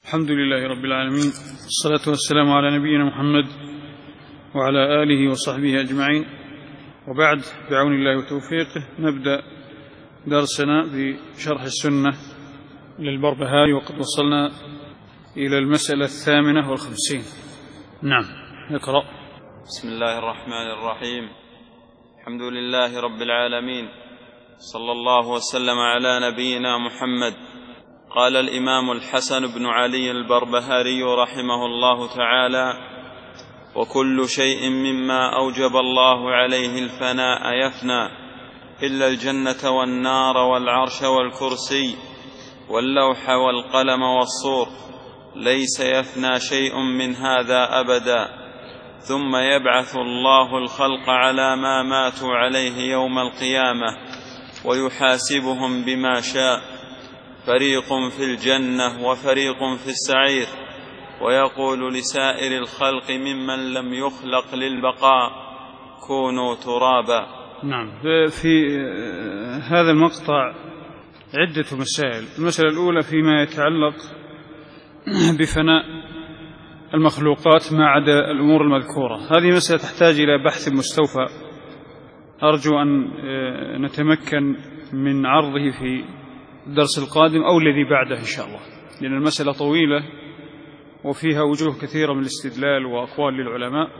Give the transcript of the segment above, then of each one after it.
الحمد لله رب العالمين، الصلاة والسلام على نبينا محمد وعلى آله وصحبه أجمعين، وبعد، بعون الله وتوفيقه نبدأ درسنا بشرح السنة للبربهاري، وقد وصلنا إلى المسألة 58. نعم، اقرأ. بسم الله الرحمن الرحيم. الحمد لله رب العالمين، صلى الله وسلم على نبينا محمد. قال الإمام الحسن بن علي البربهاري رحمه الله تعالى: وكل شيء مما أوجب الله عليه الفناء يفنى إلا الجنة والنار والعرش والكرسي واللوح والقلم والصور، ليس يفنى شيء من هذا أبدا، ثم يبعث الله الخلق على ما ماتوا عليه يوم القيامة ويحاسبهم بما شاء، فريق في الجنة وفريق في السعير، ويقول لسائر الخلق ممن لم يخلق للبقاء: كونوا ترابا. نعم، في هذا المقطع عدة مسائل. المسألة الأولى فيما يتعلق بفناء المخلوقات ما عدا الأمور المذكورة. هذه مسألة تحتاج إلى بحث مستوفى، أرجو أن نتمكن من عرضه في الدرس القادم أو الذي بعده إن شاء الله، لأن المسألة طويلة وفيها وجوه كثيرة من الاستدلال وأقوال للعلماء،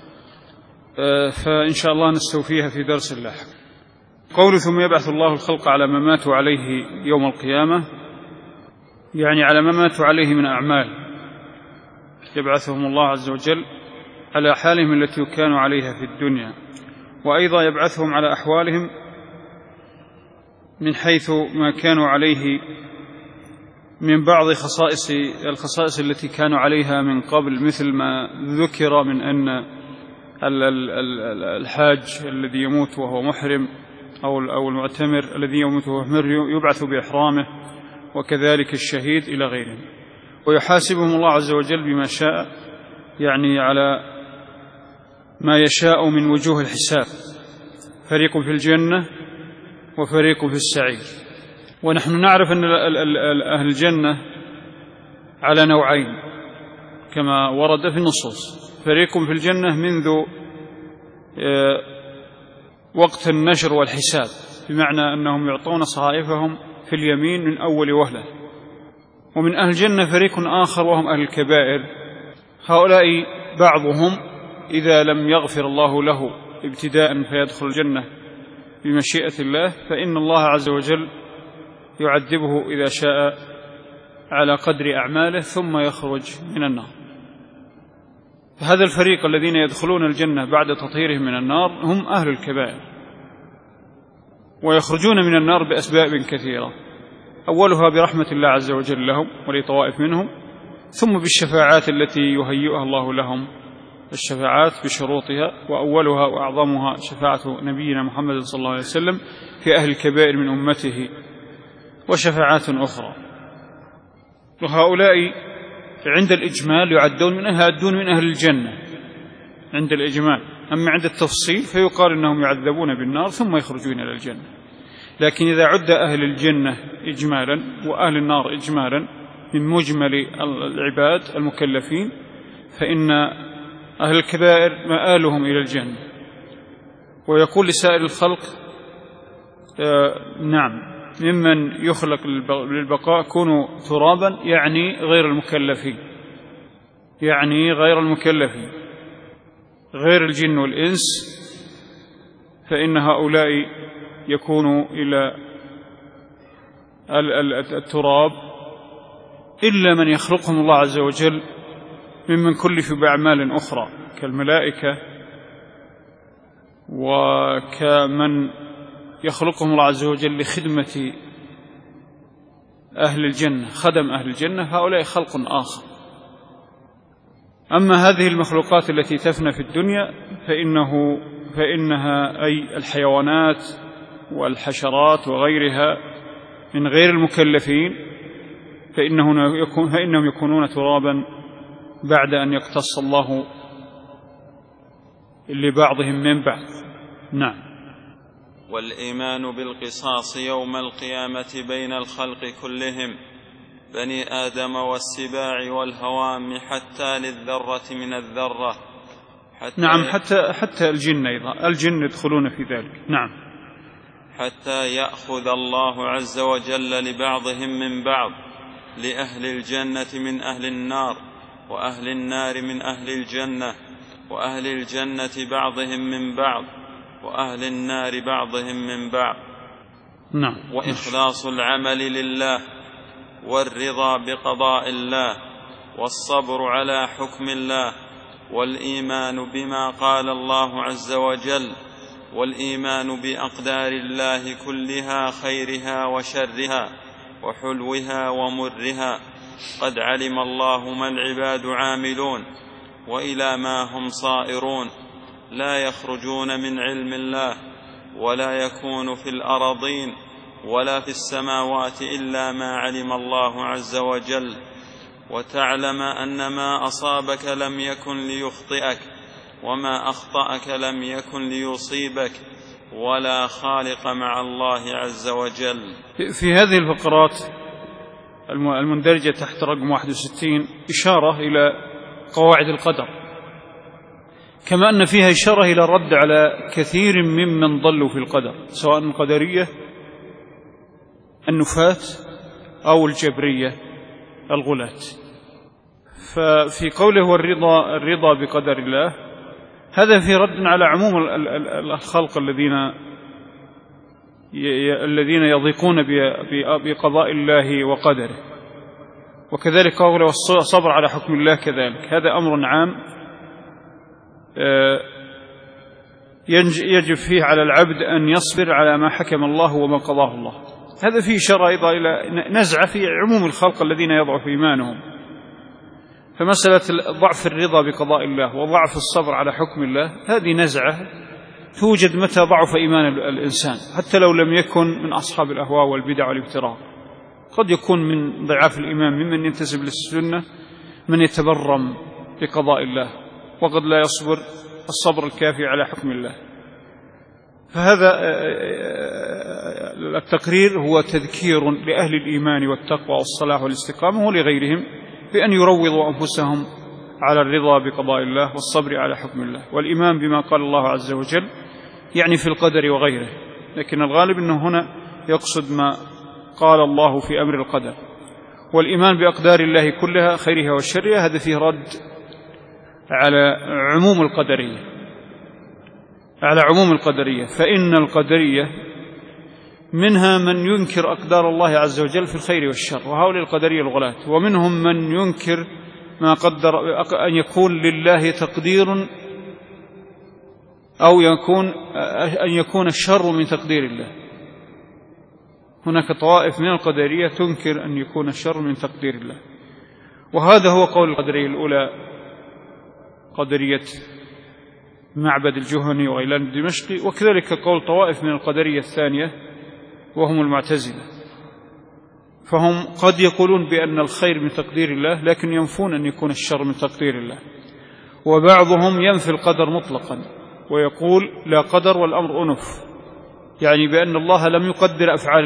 فإن شاء الله نستوفيها في درس لاحق. قول ثم يبعث الله الخلق على ما ماتوا عليه يوم القيامة، يعني على ما ماتوا عليه من أعمال، يبعثهم الله عز وجل على حالهم التي كانوا عليها في الدنيا، وأيضا يبعثهم على أحوالهم من حيث ما كانوا عليه من بعض الخصائص التي كانوا عليها من قبل، مثل ما ذكر من أن الحاج الذي يموت وهو محرم أو المعتمر الذي يموت وهو محرم يبعث بإحرامه، وكذلك الشهيد إلى غيره، ويحاسبهم الله عز وجل بما شاء، يعني على ما يشاء من وجوه الحساب، فريق في الجنة وفريق في السعير. ونحن نعرف أن أهل الجنة على نوعين كما ورد في النصوص: فريق في الجنة منذ وقت النشر والحساب، بمعنى أنهم يعطون صحائفهم في اليمين من أول وهلة. ومن أهل الجنة فريق آخر وهم أهل الكبائر، هؤلاء بعضهم إذا لم يغفر الله له ابتداء فيدخل الجنة بمشيئة الله، فإن الله عز وجل يعذبه إذا شاء على قدر أعماله ثم يخرج من النار. فهذا الفريق الذين يدخلون الجنة بعد تطهيرهم من النار هم أهل الكبائر، ويخرجون من النار بأسباب كثيرة، أولها برحمة الله عز وجل لهم ولطوائف منهم، ثم بالشفاعات التي يهيئها الله لهم، الشفاعات بشروطها، وأولها وأعظمها شفاعة نبينا محمد صلى الله عليه وسلم في أهل الكبائر من أمته، وشفاعات أخرى. وهؤلاء عند الإجمال يعدون من أهل الجنة عند الإجمال، أما عند التفصيل فيقال أنهم يعذبون بالنار ثم يخرجون إلى الجنة. لكن إذا عد أهل الجنة إجمالا وأهل النار إجمالا من مجمل العباد المكلفين، فإن أهل الكبائر مآلهم إلى الجنة. ويقول لسائر الخلق: نعم، ممن يخلق للبقاء كونوا ترابا، يعني غير المكلفين، غير الجن والإنس، فإن هؤلاء يكونوا إلى التراب، إلا من يخلقهم الله عز وجل ممن كلف بأعمال أخرى كالملائكة، وكمن يخلقهم الله عز وجل لخدمة أهل الجنة، خدم أهل الجنة، هؤلاء خلق آخر. أما هذه المخلوقات التي تفنى في الدنيا فإنها أي الحيوانات والحشرات وغيرها من غير المكلفين، فإنهم يكونون ترابا بعد أن يقتص الله لبعضهم من بعض. نعم. والإيمان بالقصاص يوم القيامة بين الخلق كلهم بني آدم والسباع والهوام حتى للذرة من الذرة. نعم، حتى الجن أيضا، الجن يدخلون في ذلك. نعم. حتى يأخذ الله عز وجل لبعضهم من بعض، لأهل الجنة من أهل النار، وأهل النار من أهل الجنة، وأهل الجنة بعضهم من بعض، وأهل النار بعضهم من بعض. نعم. وإخلاص العمل لله، والرضا بقضاء الله، والصبر على حكم الله، والإيمان بما قال الله عز وجل، والإيمان بأقدار الله كلها، خيرها وشرها، وحلوها ومرها. قد علم الله ما العباد عاملون، وإلى ما هم صائرون، لا يخرجون من علم الله، ولا يكون في الأراضين ولا في السماوات إلا ما علم الله عز وجل. وتعلم أن ما أصابك لم يكن ليخطئك، وما أخطأك لم يكن ليصيبك، ولا خالق مع الله عز وجل. في هذه الفقرات المندرجة تحت رقم 61 إشارة إلى قواعد القدر، كما أن فيها إشارة إلى الرد على كثير ممن ضلوا في القدر، سواء القدرية النفاة أو الجبرية الغلاة. ففي قوله والرضا بقدر الله، هذا في رد على عموم الخلق الذين يضيقون بقضاء الله وقدره. وكذلك قوله والصبر على حكم الله كذلك، هذا أمر عام يجب فيه على العبد أن يصبر على ما حكم الله وما قضاه الله. هذا فيه إشارة أيضا إلى نزعة في عموم الخلق الذين يضعف إيمانهم. فمسألة ضعف الرضا بقضاء الله وضعف الصبر على حكم الله، هذه نزعة توجد متى ضعف إيمان الإنسان، حتى لو لم يكن من أصحاب الأهواء والبدع والابتراء. قد يكون من ضعاف الإيمان ممن ينتسب للسنة من يتبرم بقضاء الله، وقد لا يصبر الصبر الكافي على حكم الله. فهذا التقرير هو تذكير لأهل الإيمان والتقوى والصلاح والاستقامة ولغيرهم بأن يروضوا أنفسهم على الرضا بقضاء الله والصبر على حكم الله والإيمان بما قال الله عز وجل، يعني في القدر وغيره. لكن الغالب أنه هنا يقصد ما قال الله في أمر القدر، والإيمان بأقدار الله كلها، خيرها وشرها. هذا فيه رد على عموم القدرية، فإن القدرية منها من ينكر أقدار الله عز وجل في الخير والشر، وهؤلاء القدرية الغلاة. ومنهم من ينكر ما قدر أن يكون لله تقدير، أو أن يكون الشر من تقدير الله. هناك طوائف من القدرية تنكر أن يكون الشر من تقدير الله، وهذا هو قول القدرية الأولى، قدرية معبد الجهني وغيلان الدمشقي، وكذلك قول طوائف من القدرية الثانية وهم المعتزلة. فهم قد يقولون بأن الخير من تقدير الله، لكن ينفون أن يكون الشر من تقدير الله. وبعضهم ينفي القدر مطلقا ويقول لا قدر والأمر أنف، يعني بأن الله لم يقدر أفعال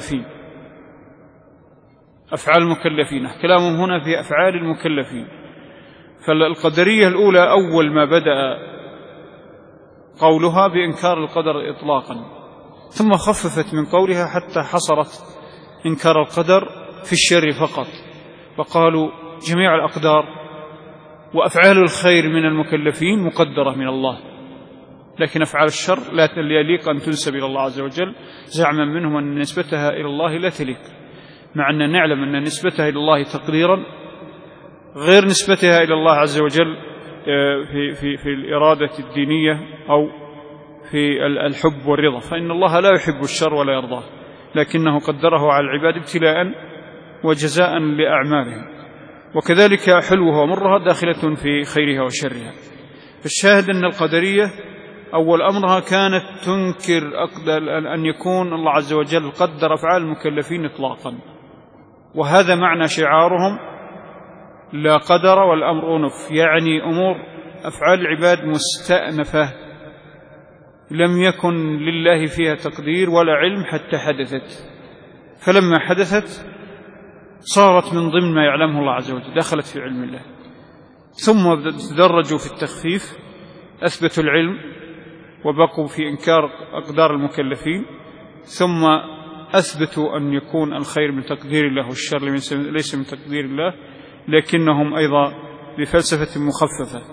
المكلفين. كلامهم هنا في أفعال المكلفين. فالقدرية الأولى أول ما بدأ قولها بإنكار القدر إطلاقا، ثم خففت من قولها حتى حصرت إنكار القدر في الشر فقط، وقالوا جميع الأقدار وأفعال الخير من المكلفين مقدرة من الله، لكن أفعال الشر لا يليق أن تنسب إلى الله عز وجل، زعما منهم أن نسبتها إلى الله لا تليق، مع أن نعلم أن نسبتها إلى الله تقديرا غير نسبتها إلى الله عز وجل في الإرادة الدينية أو في الحب والرضا. فإن الله لا يحب الشر ولا يرضاه، لكنه قدره على العباد ابتلاء وجزاء لأعمالهم. وكذلك حلوها ومرها داخلة في خيرها وشرها. فالشاهد أن القدرية أول أمرها كانت تنكر أن يكون الله عز وجل قدر أفعال المكلفين إطلاقا، وهذا معنى شعارهم لا قدر والأمر أنف، يعني أمور أفعال العباد مستأنفة لم يكن لله فيها تقدير ولا علم حتى حدثت، فلما حدثت صارت من ضمن ما يعلمه الله عز وجل، دخلت في علم الله. ثم تدرجوا في التخفيف، أثبتوا العلم وبقوا في إنكار أقدار المكلفين، ثم أثبتوا أن يكون الخير من تقدير الله والشر ليس من تقدير الله، لكنهم أيضا بفلسفة مخففة.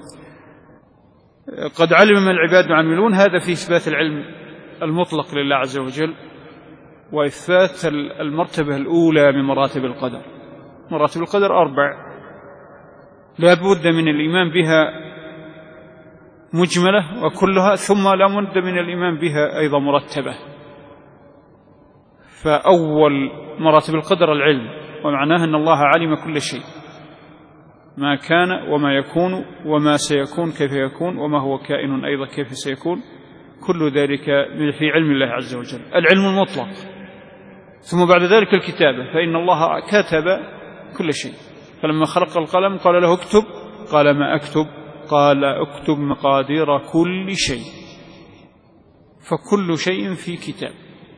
قد علم ما العباد يعملون، هذا في إثبات العلم المطلق لله عز وجل، وإثبات المرتبة الأولى من مراتب القدر. مراتب القدر 4 لا بد من الإيمان بها مجملة وكلها، ثم لا بد من الإيمان بها أيضا مرتبة. فأول مراتب القدر العلم، ومعناه أن الله علم كل شيء، ما كان وما يكون وما سيكون كيف يكون وما هو كائن أيضا كيف سيكون، كل ذلك في علم الله عز وجل، العلم المطلق. ثم بعد ذلك الكتابة، فإن الله كتب كل شيء، فلما خلق القلم قال له اكتب، قال ما أكتب؟ قال اكتب مقادير كل شيء. فكل شيء في كتاب،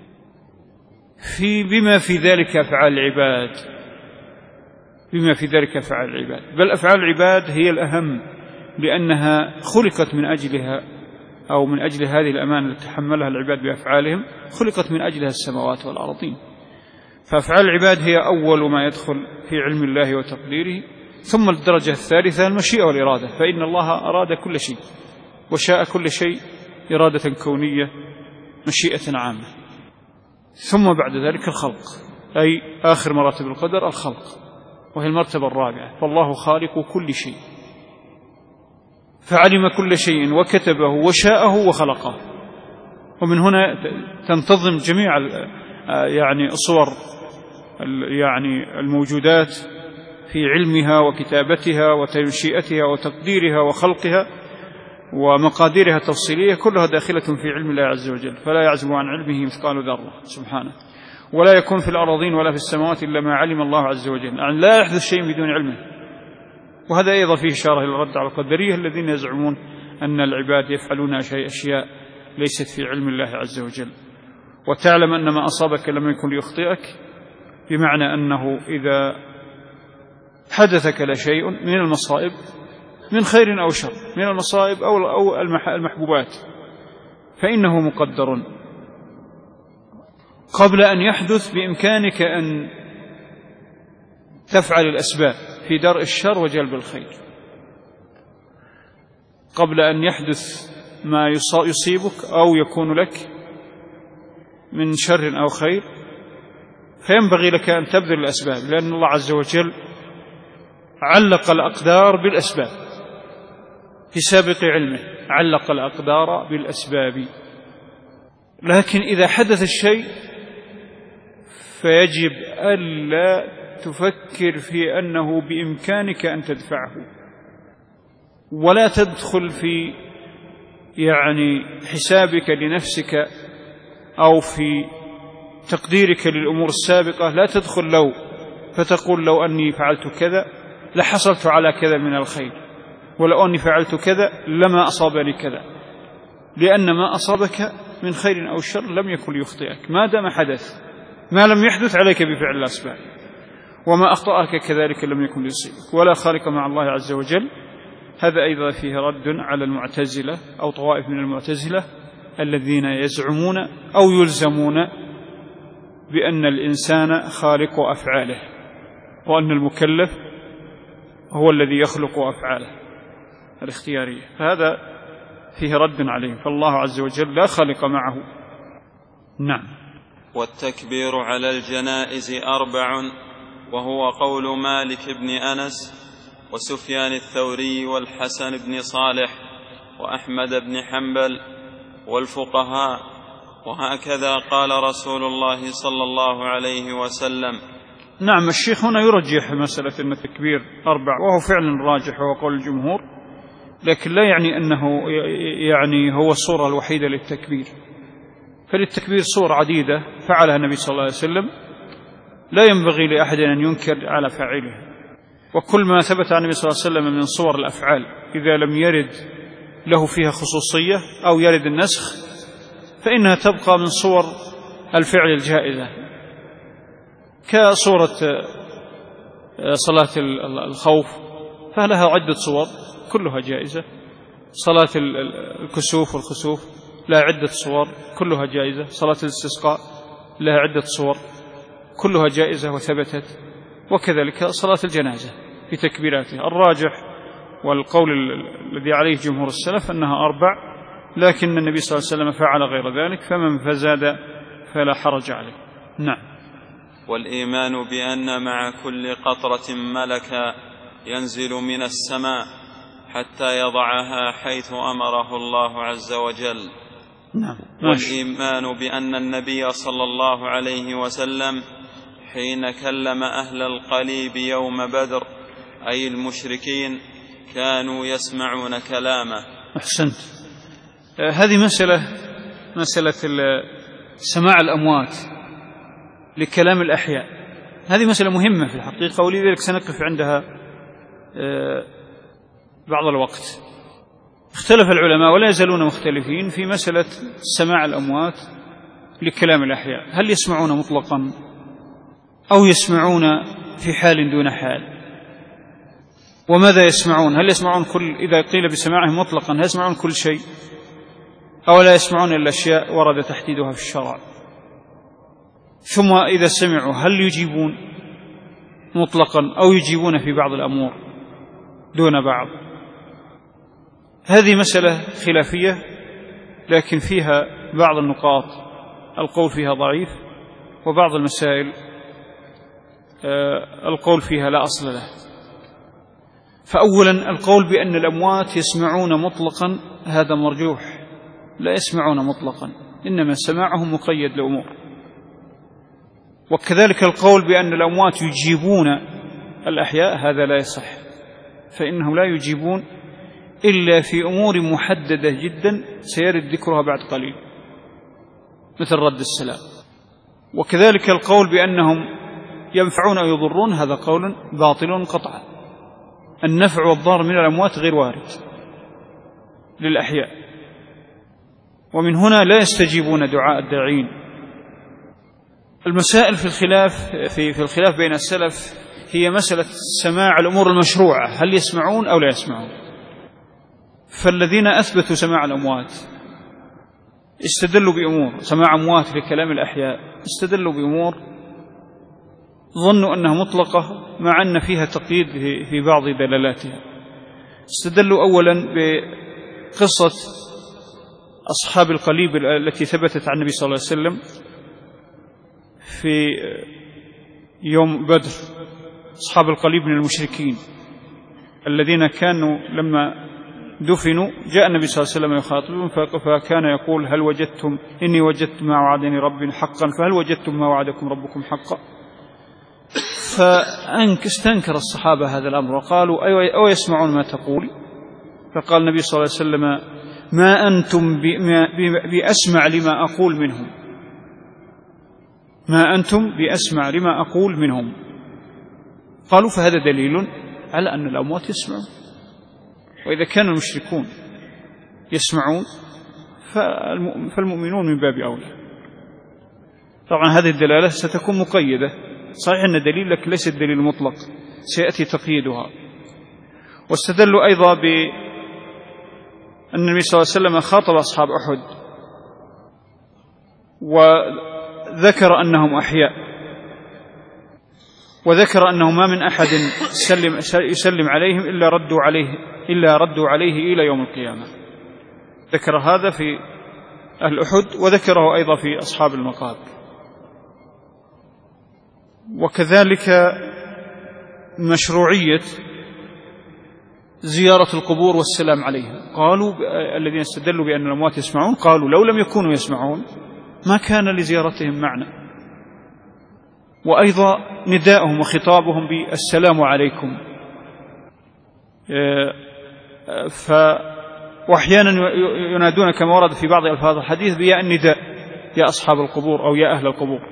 بما في ذلك أفعال العباد، بما في ذلك أفعال العباد، بل أفعال العباد هي الأهم، لأنها خلقت من أجلها، أو من أجل هذه الأمانة التي تحملها العباد بأفعالهم، خلقت من أجلها السماوات والأرضين. فأفعال العباد هي أول ما يدخل في علم الله وتقديره. ثم الدرجة الثالثة المشيئة والإرادة، فإن الله أراد كل شيء وشاء كل شيء إرادة كونية مشيئة عامة. ثم بعد ذلك الخلق، أي آخر مراتب القدر الخلق، وهي المرتبة الرابعة، فالله خالق كل شيء، فعلم كل شيء وكتبه وشاءه وخلقه. ومن هنا تنتظم جميع صور الموجودات في علمها وكتابتها وتنشئتها وتقديرها وخلقها ومقاديرها التفصيلية، كلها داخلة في علم الله عز وجل، فلا يعزب عن علمه مثقال ذرة سبحانه. ولا يكون في الأراضين ولا في السماوات إلا ما علم الله عز وجل، يعني لا يحدث شيء بدون علمه. وهذا أيضا فيه إشارة إلى الرد على القدرية الذين يزعمون أن العباد يفعلون أشياء ليست في علم الله عز وجل. وتعلم أن ما أصابك لم يكن ليخطئك، بمعنى أنه إذا حدثك لشيء من المصائب، من خير أو شر، من المصائب أو المحبوبات، فإنه مقدر قبل أن يحدث، بإمكانك أن تفعل الأسباب في درء الشر وجلب الخير قبل أن يحدث ما يصيبك أو يكون لك من شر أو خير. فينبغي لك أن تبذل الأسباب، لأن الله عز وجل علق الأقدار بالأسباب في سابق علمه، علق الأقدار بالأسباب. لكن إذا حدث الشيء فيجب ألا تفكر في أنه بإمكانك أن تدفعه، ولا تدخل في حسابك لنفسك أو في تقديرك للأمور السابقة، لا تدخل لو فتقول لو أني فعلت كذا لحصلت على كذا من الخير، ولو أني فعلت كذا لما أصابني كذا، لأن ما أصابك من خير أو شر لم يكن ليخطئك ما دام حدث، ما لم يحدث عليك بفعل الأسباب، وما أخطأك كذلك لم يكن ليصيبك، ولا خالق مع الله عز وجل. هذا أيضا فيه رد على المعتزلة أو طوائف من المعتزلة الذين يزعمون أو يلزمون بأن الإنسان خالق أفعاله، وأن المكلف هو الذي يخلق أفعاله الاختيارية، فهذا فيه رد عليه، فالله عز وجل لا خالق معه. نعم. والتكبير على الجنائز 4، وهو قول مالك بن أنس وسفيان الثوري والحسن بن صالح وأحمد بن حنبل والفقهاء، وهكذا قال رسول الله صلى الله عليه وسلم. نعم، الشيخ هنا يرجح مسألة أن التكبير 4، وهو فعلا راجح وهو قول الجمهور، لكن لا يعني أنه هو الصورة الوحيدة للتكبير، فللتكبير صور عديدة فعلها النبي صلى الله عليه وسلم، لا ينبغي لأحد أن ينكر على فاعله. وكل ما ثبت عن النبي صلى الله عليه وسلم من صور الأفعال إذا لم يرد له فيها خصوصية أو يرد النسخ فإنها تبقى من صور الفعل الجائزة، كصورة صلاة الخوف فلها عدة صور كلها جائزة. صلاة الكسوف والخسوف لها عدة صور كلها جائزة. صلاة الاستسقاء لها عدة صور كلها جائزة وثبتت. وكذلك صلاة الجنازة في تكبيراتها. الراجح والقول الذي عليه جمهور السلف أنها 4، لكن النبي صلى الله عليه وسلم فعل غير ذلك، فمن فزاد فلا حرج عليه. نعم. والإيمان بأن مع كل قطرة ملكا ينزل من السماء حتى يضعها حيث أمره الله عز وجل. نعم. والإيمان بأن النبي صلى الله عليه وسلم حين كلم أهل القليب يوم بدر أي المشركين كانوا يسمعون كلامه. أحسنت. هذه مسألة سماع الأموات لكلام الأحياء، هذه مسألة مهمة في الحقيقة، ولذلك سنقف عندها بعض الوقت. اختلف العلماء ولا يزالون مختلفين في مسألة سماع الأموات لكلام الأحياء، هل يسمعون مطلقا أو يسمعون في حال دون حال؟ وماذا يسمعون؟ هل يسمعون إذا قيل بسماعهم مطلقا هل يسمعون كل شيء أو لا يسمعون إلا أشياء ورد تحديدها في الشرع؟ ثم إذا سمعوا هل يجيبون مطلقا أو يجيبون في بعض الأمور دون بعض؟ هذه مسألة خلافية، لكن فيها بعض النقاط القول فيها ضعيف، وبعض المسائل القول فيها لا أصل له. فأولا القول بأن الأموات يسمعون مطلقا هذا مرجوح، لا يسمعون مطلقا، إنما سماعهم مقيد لأمور. وكذلك القول بأن الأموات يجيبون الأحياء هذا لا يصح، فإنهم لا يجيبون إلا في أمور محددة جدا سيرد ذكرها بعد قليل، مثل رد السلام. وكذلك القول بأنهم ينفعون أو يضرون هذا قول باطل قطعا. النفع والضار من الأموات غير وارد للأحياء، ومن هنا لا يستجيبون دعاء الداعين. المسائل في الخلاف بين السلف هي مسألة سماع الأمور المشروعة، هل يسمعون أو لا يسمعون؟ فالذين أثبتوا سماع الأموات استدلوا بأمور، سماع أموات لكلام الأحياء، استدلوا بأمور ظنوا أنها مطلقة مع أن فيها تقييد في بعض دلالاتها. استدلوا أولا بقصة أصحاب القليب التي ثبتت عن النبي صلى الله عليه وسلم في يوم بدر. أصحاب القليب من المشركين الذين كانوا لما دفنوا جاء النبي صلى الله عليه وسلم يخاطبهم فكان يقول هل وجدتم إني وجدت ما وعدني ربي حقا فهل وجدتم ما وعدكم ربكم حقا؟ فاستنكر الصحابة هذا الأمر وقالوا أو يسمعون ما تقول؟ فقال النبي صلى الله عليه وسلم ما أنتم بأسمع لما أقول منهم، ما أنتم بأسمع لما أقول منهم. قالوا فهذا دليل على أن الأموات يسمعون، وإذا كان المشركون يسمعون فالمؤمنون من باب أولى. طبعا هذه الدلالة ستكون مقيدة، صحيح أن دليل لك ليس الدليل المطلق، سيأتي تقييدها. واستدلوا أيضا بأن النبي صلى الله عليه وسلم خاطب أصحاب أحد وذكر أنهم أحياء، وذكر أنه ما من أحد يسلم عليهم إلا ردوا عليه إلى يوم القيامة. ذكر هذا في أهل أحد وذكره أيضا في أصحاب المقابر. وكذلك مشروعية زيارة القبور والسلام عليها. قالوا الذين استدلوا بأن الأموات يسمعون قالوا لو لم يكونوا يسمعون ما كان لزيارتهم معنى. وأيضا نداءهم وخطابهم بالسلام عليكم، وأحيانا ينادون كما ورد في بعض ألفاظ الحديث بياء النداء يا أصحاب القبور أو يا أهل القبور.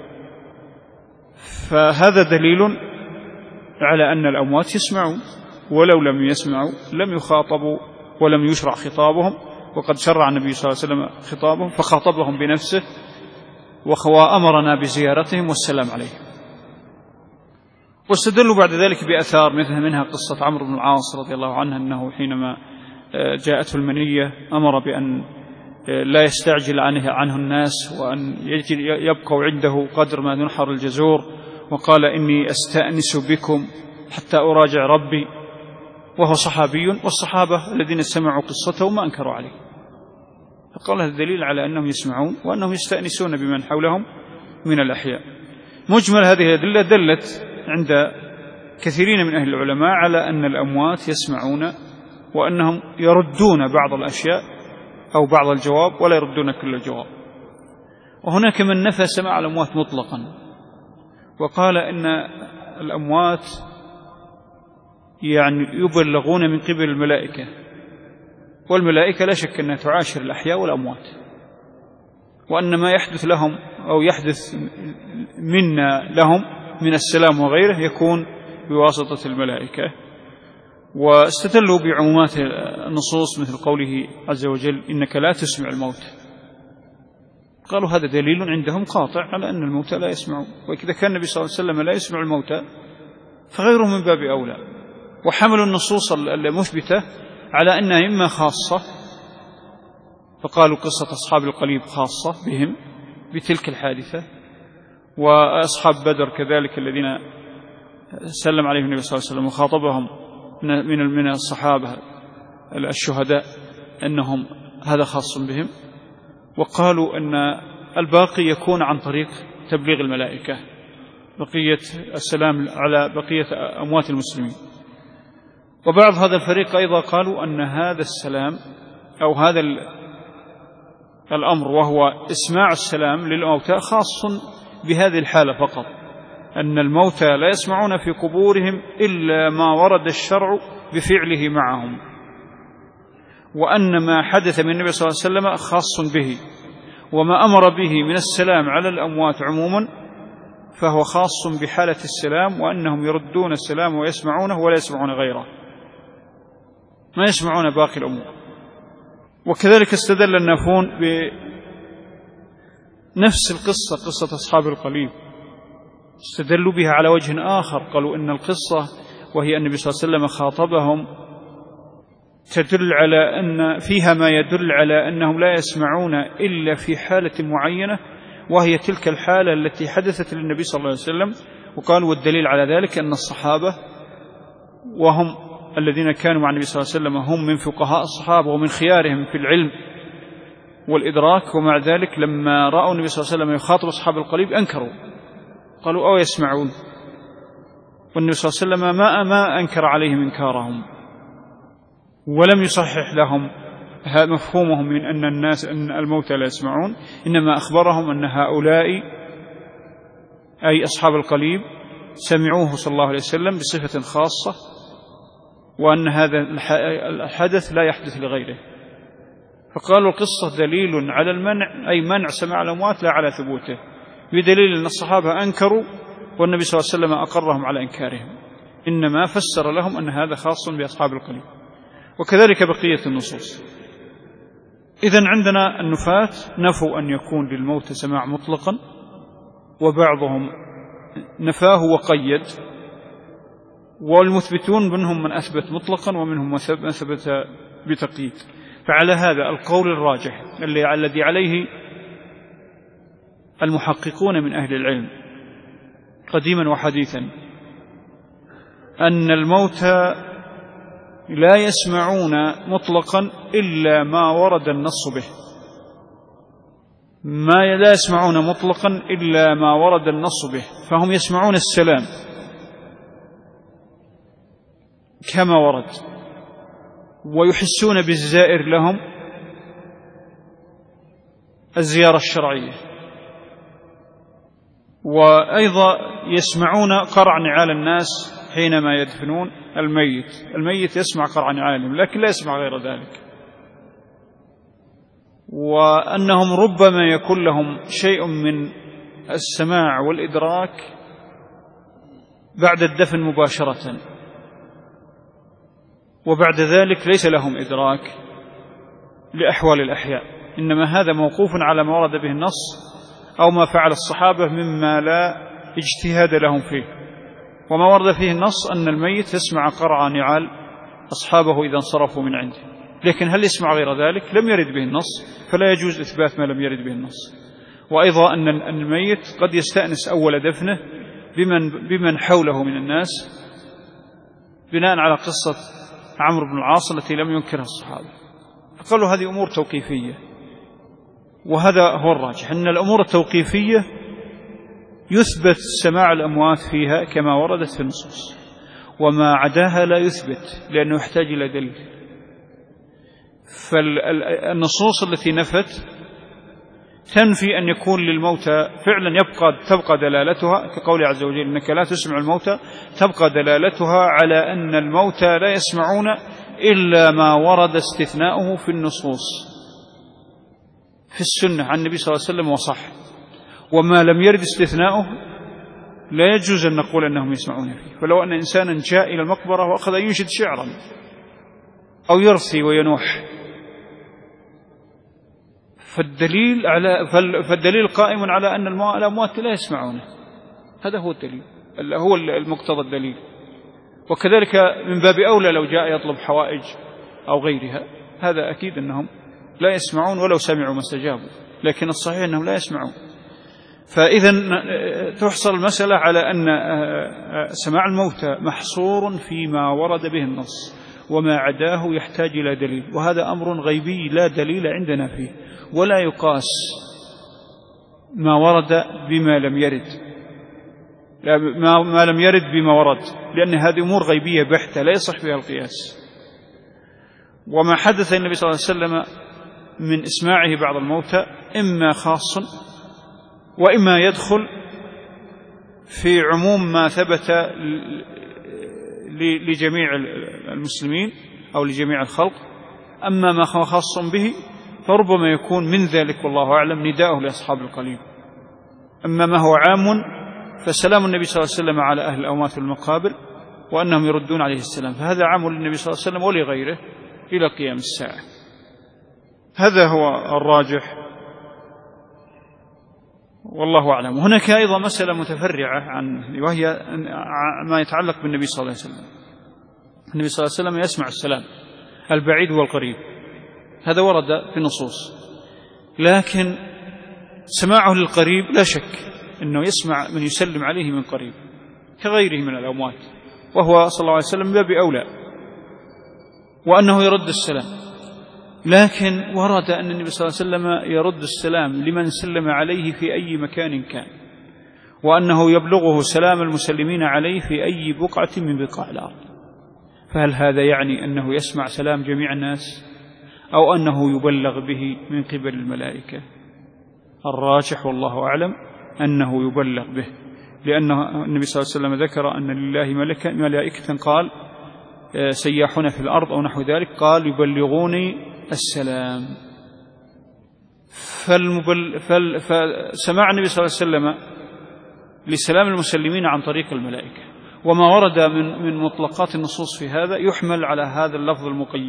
فهذا دليل على أن الأموات يسمعون، ولو لم يسمعوا لم يخاطبوا ولم يشرع خطابهم، وقد شرع النبي صلى الله عليه وسلم خطابهم فخاطبهم بنفسه وأمرنا بزيارتهم والسلام عليهم. واستدلوا بعد ذلك بأثار مثل منها قصة عمرو بن العاص رضي الله عنه أنه حينما جاءته المنية أمر بأن لا يستعجل عنه الناس، وأن يبقوا عنده قدر ما ينحر الجزور، وقال إني أستأنس بكم حتى أراجع ربي، وهو صحابي، والصحابة الذين سمعوا قصته ما أنكروا عليه. فقال هذا دليل على أنهم يسمعون وأنهم يستأنسون بمن حولهم من الأحياء. مجمل هذه الأدلة دلت عند كثيرين من أهل العلماء على أن الأموات يسمعون، وأنهم يردون بعض الأشياء أو بعض الجواب ولا يردون كل الجواب. وهناك من نفى سماع الأموات مطلقا، وقال إن الأموات يعني يبلغون من قبل الملائكة، والملائكة لا شك أنها تعاشر الأحياء والأموات، وأن ما يحدث لهم أو يحدث منا لهم من السلام وغيره يكون بواسطة الملائكة. واستدلوا بعمومات النصوص مثل قوله عز وجل إنك لا تسمع الموت، قالوا هذا دليل عندهم قاطع على أن الموتى لا يسمعون، وإذا كان النبي صلى الله عليه وسلم لا يسمع الموتى فغيره من باب أولى. وحملوا النصوص المثبتة على أنها إما خاصة، فقالوا قصة أصحاب القليب خاصة بهم بتلك الحادثة، وأصحاب بدر كذلك الذين سلم عليهم النبي صلى الله عليه وسلم وخاطبهم من الصحابة الشهداء أنهم هذا خاص بهم. وقالوا أن الباقي يكون عن طريق تبليغ الملائكة بقية السلام على بقية أموات المسلمين. وبعض هذا الفريق أيضا قالوا أن هذا السلام أو هذا الأمر وهو إسماع السلام للموتى خاص بهذه الحالة فقط، أن الموتى لا يسمعون في قبورهم إلا ما ورد الشرع بفعله معهم، وأن ما حدث من النبي صلى الله عليه وسلم خاص به، وما أمر به من السلام على الأموات عموما فهو خاص بحالة السلام، وأنهم يردون السلام ويسمعونه ولا يسمعون غيره، ما يسمعون باقي الأمور. وكذلك استدل النافون بنفس القصة، قصة أصحاب القليب، استدلوا بها على وجه آخر، قالوا إن القصة وهي النبي صلى الله عليه وسلم خاطبهم تدل على أن فيها ما يدل على أنهم لا يسمعون إلا في حالة معينة، وهي تلك الحالة التي حدثت للنبي صلى الله عليه وسلم. وقالوا والدليل على ذلك أن الصحابة وهم الذين كانوا مع النبي صلى الله عليه وسلم هم من فقهاء الصحابة ومن خيارهم في العلم والإدراك، ومع ذلك لما رأوا النبي صلى الله عليه وسلم يخاطب أصحاب القليب أنكروا، قالوا أو يسمعون، والنبي صلى الله عليه وسلم ما أنكر عليهم إنكارهم ولم يصحح لهم مفهومهم من أن الناس أن الموتى لا يسمعون، إنما أخبرهم أن هؤلاء أي أصحاب القليب سمعوه صلى الله عليه وسلم بصفة خاصة، وأن هذا الحدث لا يحدث لغيره. فقالوا القصة دليل على المنع، أي منع سماع الأموات لا على ثبوته، بدليل أن الصحابة أنكروا والنبي صلى الله عليه وسلم أقرهم على إنكارهم، إنما فسر لهم أن هذا خاص بأصحاب القليب. وكذلك بقية النصوص. إذن عندنا النفاة نفوا أن يكون للموت سماع مطلقا، وبعضهم نفاه وقيد، والمثبتون منهم من أثبت مطلقا ومنهم من ثبت بتقييد. فعلى هذا القول الراجح الذي عليه المحققون من أهل العلم قديما وحديثا أن الموتى لا يسمعون مطلقا إلا ما ورد النص به، ما لا يسمعون مطلقا إلا ما ورد النص به، فهم يسمعون السلام كما ورد، ويحسون بالزائر لهم الزيارة الشرعية، وأيضا يسمعون قرع نعال الناس حينما يدفنون الميت يسمع قرع نعالهم لكن لا يسمع غير ذلك، وأنهم ربما يكون لهم شيء من السماع والإدراك بعد الدفن مباشرة، وبعد ذلك ليس لهم إدراك لأحوال الأحياء، إنما هذا موقوف على ما ورد به النص أو ما فعل الصحابة مما لا اجتهاد لهم فيه، وما ورد فيه النص أن الميت يسمع قرع نعال أصحابه إذا انصرفوا من عنده، لكن هل يسمع غير ذلك؟ لم يرد به النص، فلا يجوز إثبات ما لم يرد به النص. وأيضا أن الميت قد يستأنس أول دفنه بمن حوله من الناس، بناء على قصة عمرو بن العاص التي لم ينكرها الصحابة، فقالوا هذه أمور توقيفية، وهذا هو الراجح، أن الأمور التوقيفية يثبت سماع الأموات فيها كما وردت في النصوص، وما عداها لا يثبت لأنه يحتاج إلى دليل. فالنصوص التي نفت تنفي أن يكون للموتى فعلا تبقى دلالتها كقول عز وجل إنك لا تسمع الموتى، تبقى دلالتها على أن الموتى لا يسمعون إلا ما ورد استثناؤه في النصوص في السنة عن النبي صلى الله عليه وسلم وصح، وما لم يرد استثناؤه لا يجوز أن نقول أنهم يسمعون فيه. فلو أن إنسانا جاء إلى المقبرة وأخذ ينشد شعرا أو يرثي وينوح، فالدليل قائم على أن الأموات لا يسمعونه، هذا هو الدليل، هو المقتضى الدليل. وكذلك من باب أولى لو جاء يطلب حوائج أو غيرها، هذا أكيد أنهم لا يسمعون ولو سمعوا ما استجابوا، لكن الصحيح أنهم لا يسمعون. فإذا تحصل المسألة على أن سماع الموتى محصور فيما ورد به النص، وما عداه يحتاج إلى دليل، وهذا أمر غيبي لا دليل عندنا فيه، ولا يقاس ما ورد بما لم يرد، ما لم يرد بما ورد، لأن هذه أمور غيبية بحتة لا يصح فيها القياس. وما حدث النبي صلى الله عليه وسلم من إسماعه بعض الموتى إما خاص وإما يدخل في عموم ما ثبت لجميع المسلمين أو لجميع الخلق. أما ما هو خاص به فربما يكون من ذلك والله أعلم نداءه لأصحاب القليل. أما ما هو عام فسلام النبي صلى الله عليه وسلم على أهل الأموات في المقابر وأنهم يردون عليه السلام، فهذا عام للنبي صلى الله عليه وسلم ولغيره إلى قيام الساعة. هذا هو الراجح والله أعلم. هناك أيضا مسألة متفرعة عنه، وهي ما يتعلق بالنبي صلى الله عليه وسلم. النبي صلى الله عليه وسلم يسمع السلام البعيد والقريب، هذا ورد في النصوص، لكن سماعه للقريب لا شك أنه يسمع من يسلم عليه من قريب كغيره من الأموات، وهو صلى الله عليه وسلم باب أولى، وأنه يرد السلام. لكن ورد أن النبي صلى الله عليه وسلم يرد السلام لمن سلم عليه في أي مكان كان، وأنه يبلغه سلام المسلمين عليه في أي بقعة من بقاع الأرض. فهل هذا يعني أنه يسمع سلام جميع الناس أو أنه يبلغ به من قبل الملائكة؟ الراجح والله أعلم أنه يبلغ به، لأن النبي صلى الله عليه وسلم ذكر أن لله ملائكة قال سياحون في الأرض أو نحو ذلك، قال يبلغوني السلام. فسماع النبي صلى الله عليه وسلم لسلام المسلمين عن طريق الملائكة، وما ورد من مطلقات النصوص في هذا يحمل على هذا اللفظ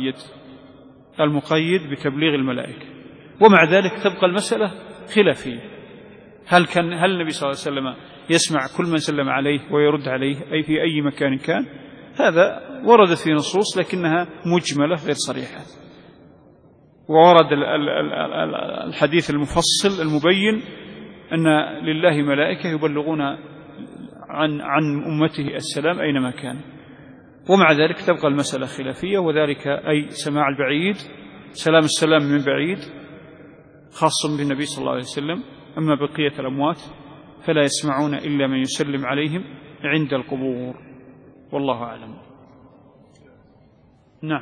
المقيد بتبليغ الملائكة. ومع ذلك تبقى المسألة خلافية، هل النبي صلى الله عليه وسلم يسمع كل من سلم عليه ويرد عليه أي في أي مكان كان؟ هذا وردت في نصوص لكنها مجملة غير صريحة. وورد الحديث المفصل المبين أن لله ملائكة يبلغون عن أمته السلام أينما كان. ومع ذلك تبقى المسألة خلافية، وذلك أي سماع البعيد، سلام السلام من بعيد خاص بالنبي صلى الله عليه وسلم. أما بقية الأموات فلا يسمعون إلا من يسلم عليهم عند القبور، والله أعلم. نعم.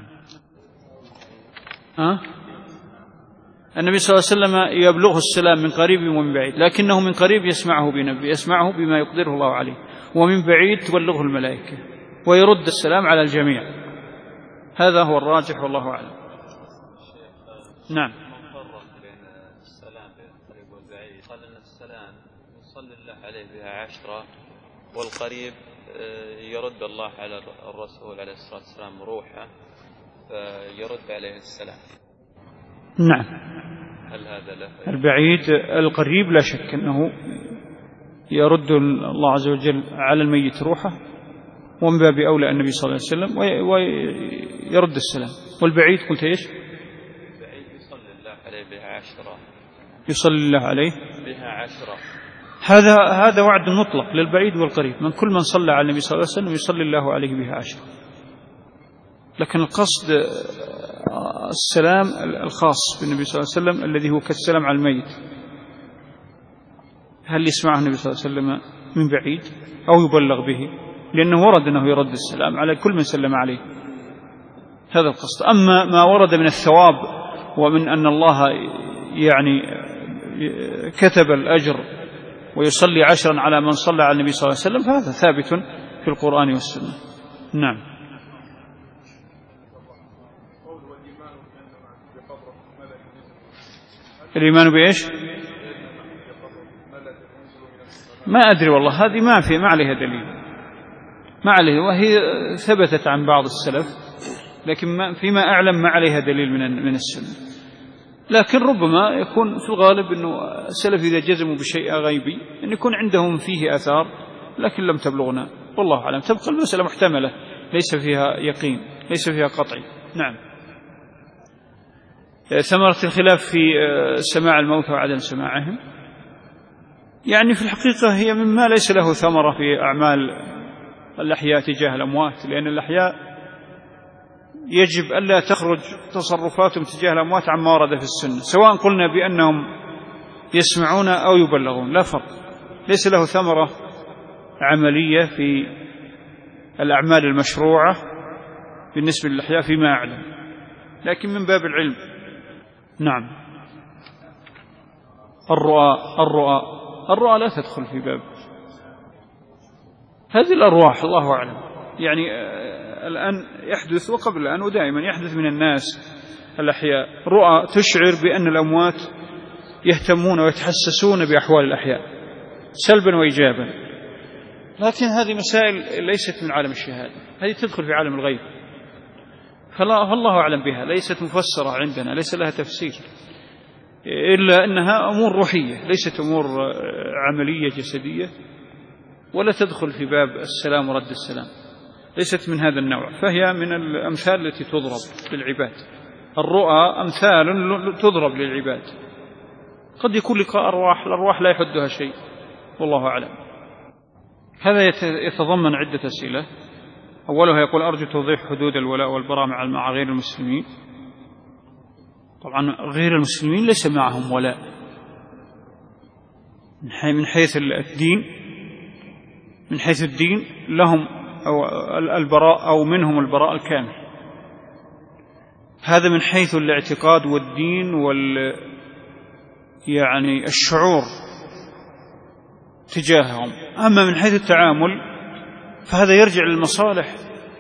النبي صلى الله عليه وسلم يبلغه السلام من قريب ومن بعيد، لكنه من قريب يسمعه بما يقدره الله عليه، ومن بعيد تبلغه الملائكة ويرد السلام على الجميع. هذا هو الراجح والله أعلم. نعم. قال أن السلام يصلي الله عليه بها 10، والقريب يرد الله على الرسول عليه الصلاة والسلام روحه فيرد عليه السلام. نعم. هل هذا له؟ البعيد القريب لا شك أنه يرد الله عز وجل على الميت روحه، ومن باب أولى النبي صلى الله عليه وسلم ويرد السلام. والبعيد قلت إيش؟ البعيد يصلي الله عليه بها 10. يصلي الله عليه بها 10. هذا وعد مطلق للبعيد والقريب، من كل من صلى على النبي صلى الله عليه وسلم يصلي الله عليه بها 10. لكن القصد السلام الخاص بالنبي صلى الله عليه وسلم الذي هو كالسلام على الميت، هل يسمعه النبي صلى الله عليه وسلم من بعيد أو يبلغ به؟ لأنه ورد أنه يرد السلام على كل من سلم عليه، هذا القصد. أما ما ورد من الثواب ومن أن الله يعني كتب الأجر ويصلي 10 على من صلى على النبي صلى الله عليه وسلم فهذا ثابت في القرآن والسنة. نعم. الإيمان بإيش؟ ما أدري والله، هذه ما عليها دليل، ما عليها، وهي ثبتت عن بعض السلف، لكن فيما أعلم ما عليها دليل من السنة. لكن ربما يكون في الغالب أنه السلف إذا جزموا بشيء غيبي أن يكون عندهم فيه آثار لكن لم تبلغنا، والله أعلم. تبقى المسألة محتملة ليس فيها يقين، ليس فيها قطعي. نعم. ثمرة الخلاف في سماع الموتى وعدم سماعهم، يعني في الحقيقة هي مما ليس له ثمرة في أعمال الأحياء تجاه الأموات، لأن الأحياء يجب ألا تخرج تصرفاتهم تجاه الأموات عما ورد في السنة، سواء قلنا بأنهم يسمعون أو يبلغون، لا فرق، ليس له ثمرة عملية في الأعمال المشروعة بالنسبة للأحياء فيما أعلم، لكن من باب العلم. نعم. الرؤى لا تدخل في باب هذه الأرواح، الله أعلم. يعني الآن يحدث وقبل الآن ودائما يحدث من الناس الأحياء رؤى تشعر بأن الأموات يهتمون ويتحسسون بأحوال الأحياء سلبا وإيجابا، لكن هذه مسائل ليست من عالم الشهادة، هذه تدخل في عالم الغيب، فالله أعلم بها، ليست مفسرة عندنا، ليس لها تفسير، إلا أنها أمور روحية ليست أمور عملية جسدية، ولا تدخل في باب السلام ورد السلام، ليست من هذا النوع، فهي من الأمثال التي تضرب للعباد. الرؤى أمثال تضرب للعباد، قد يكون لقاء الأرواح لا يحدها شيء، والله أعلم. هذا يتضمن عدة أسئلة. أولها يقول: أرجو توضيح حدود الولاء والبراء مع غير المسلمين. طبعا غير المسلمين ليس معهم ولاء من حيث الدين، من حيث الدين لهم أو البراء أو منهم البراء الكامل، هذا من حيث الاعتقاد والدين يعني الشعور تجاههم. أما من حيث التعامل فهذا يرجع للمصالح،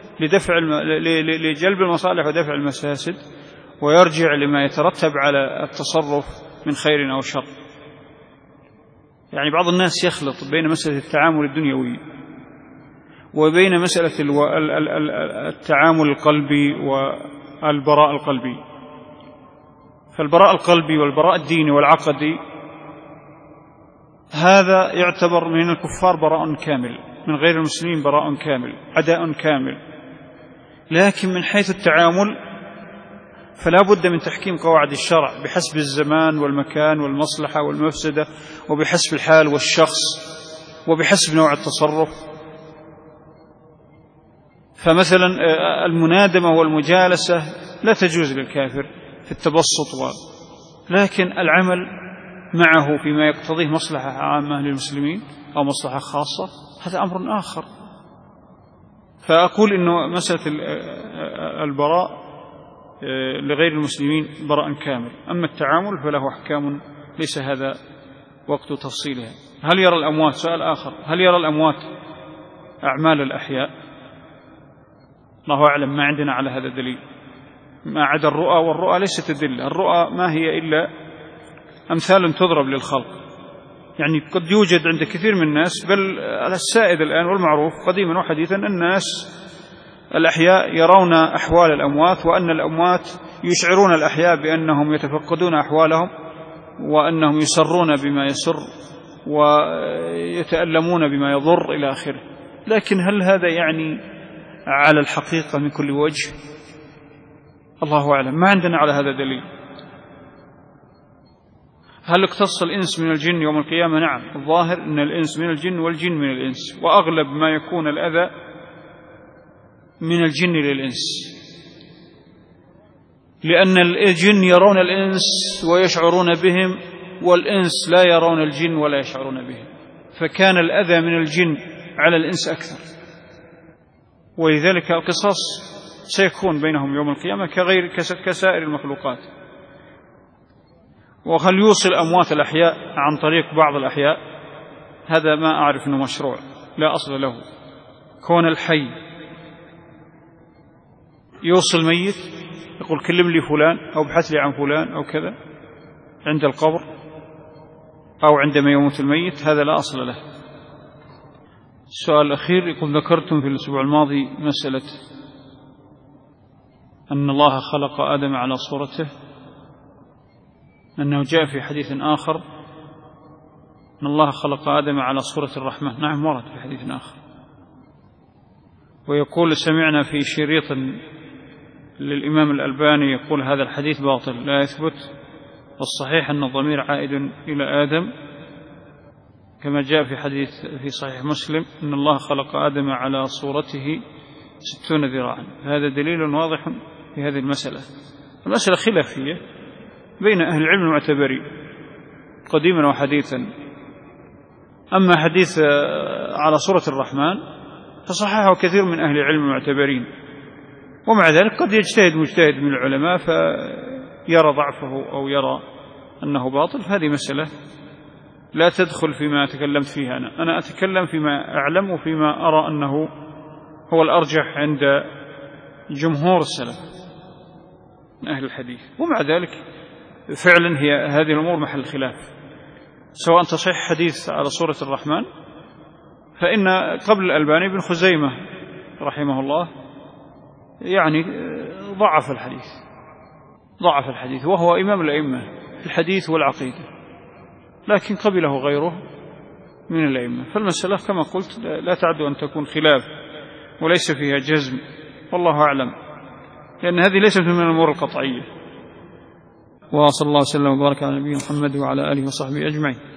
لجلب المصالح ودفع المفاسد، ويرجع لما يترتب على التصرف من خير أو شر. يعني بعض الناس يخلط بين مسألة التعامل الدنيوي وبين مسألة التعامل القلبي والبراء القلبي. فالبراء القلبي والبراء الديني والعقدي هذا يعتبر من الكفار براء كامل، من غير المسلمين براء كامل، عداء كامل. لكن من حيث التعامل فلا بد من تحكيم قواعد الشرع بحسب الزمان والمكان والمصلحة والمفسدة، وبحسب الحال والشخص، وبحسب نوع التصرف. فمثلا المنادمة والمجالسة لا تجوز للكافر في التبسط، لكن العمل معه فيما يقتضيه مصلحة عامة للمسلمين أو مصلحة خاصة هذا أمر آخر. فأقول إنه مسألة البراء لغير المسلمين براء كامل، أما التعامل فله أحكام ليس هذا وقت تفصيلها. هل يرى الأموات، سؤال آخر، هل يرى الأموات أعمال الأحياء؟ الله أعلم، ما عندنا على هذا دليل، ما عدا الرؤى، والرؤى ليست تدل، الرؤى ما هي إلا أمثال تضرب للخلق. يعني قد يوجد عند كثير من الناس، بل السائد الآن والمعروف قديما وحديثا، الناس الأحياء يرون أحوال الأموات، وأن الأموات يشعرون الأحياء بأنهم يتفقدون أحوالهم، وأنهم يسرون بما يسر ويتألمون بما يضر إلى آخره. لكن هل هذا يعني على الحقيقة من كل وجه؟ الله أعلم، ما عندنا على هذا دليل. هل اقتص الإنس من الجن يوم القيامة؟ نعم، الظاهر أن الإنس من الجن والجن من الإنس، وأغلب ما يكون الأذى من الجن للإنس، لأن الجن يرون الإنس ويشعرون بهم، والإنس لا يرون الجن ولا يشعرون بهم، فكان الأذى من الجن على الإنس أكثر، ولذلك القصاص سيكون بينهم يوم القيامة كسائر المخلوقات. وهل يوصل أموات الأحياء عن طريق بعض الأحياء؟ هذا ما أعرف أنه مشروع، لا أصل له. كون الحي يوصل ميت يقول كلم لي فلان أو ابحث لي عن فلان أو كذا عند القبر أو عندما يموت الميت، هذا لا أصل له. السؤال الأخير يقول ذكرتم في الأسبوع الماضي مسألة أن الله خلق آدم على صورته، أنه جاء في حديث آخر أن الله خلق آدم على صورة الرحمن. نعم، ورد في حديث آخر. ويقول سمعنا في شريط للإمام الألباني يقول هذا الحديث باطل لا يثبت، والصحيح أن الضمير عائد إلى آدم، كما جاء في حديث في صحيح مسلم أن الله خلق آدم على صورته 60 ذراعا. هذا دليل واضح في هذه المسألة. المسألة خلافية بين أهل العلم المعتبرين قديما وحديثا. أما حديث على صورة الرحمن فصححه كثير من أهل العلم المعتبرين، ومع ذلك قد يجتهد مجتهد من العلماء فيرى ضعفه أو يرى أنه باطل. هذه مسألة لا تدخل فيما تكلمت فيها أنا أتكلم فيما أعلم وفيما أرى أنه هو الأرجح عند جمهور السلف من أهل الحديث. ومع ذلك فعلا هي هذه الأمور محل خلاف، سواء تصح حديث على صورة الرحمن، فإن قبل الألباني بن خزيمة رحمه الله يعني ضعف الحديث وهو إمام الأئمة في الحديث والعقيدة، لكن قبله غيره من الأئمة. فالمسألة كما قلت لا تعد أن تكون خلاف وليس فيها جزم، والله أعلم، لأن هذه ليست من الأمور القطعية. وصلى الله وسلم وبارك على نبينا محمد وعلى آله وصحبه أجمعين.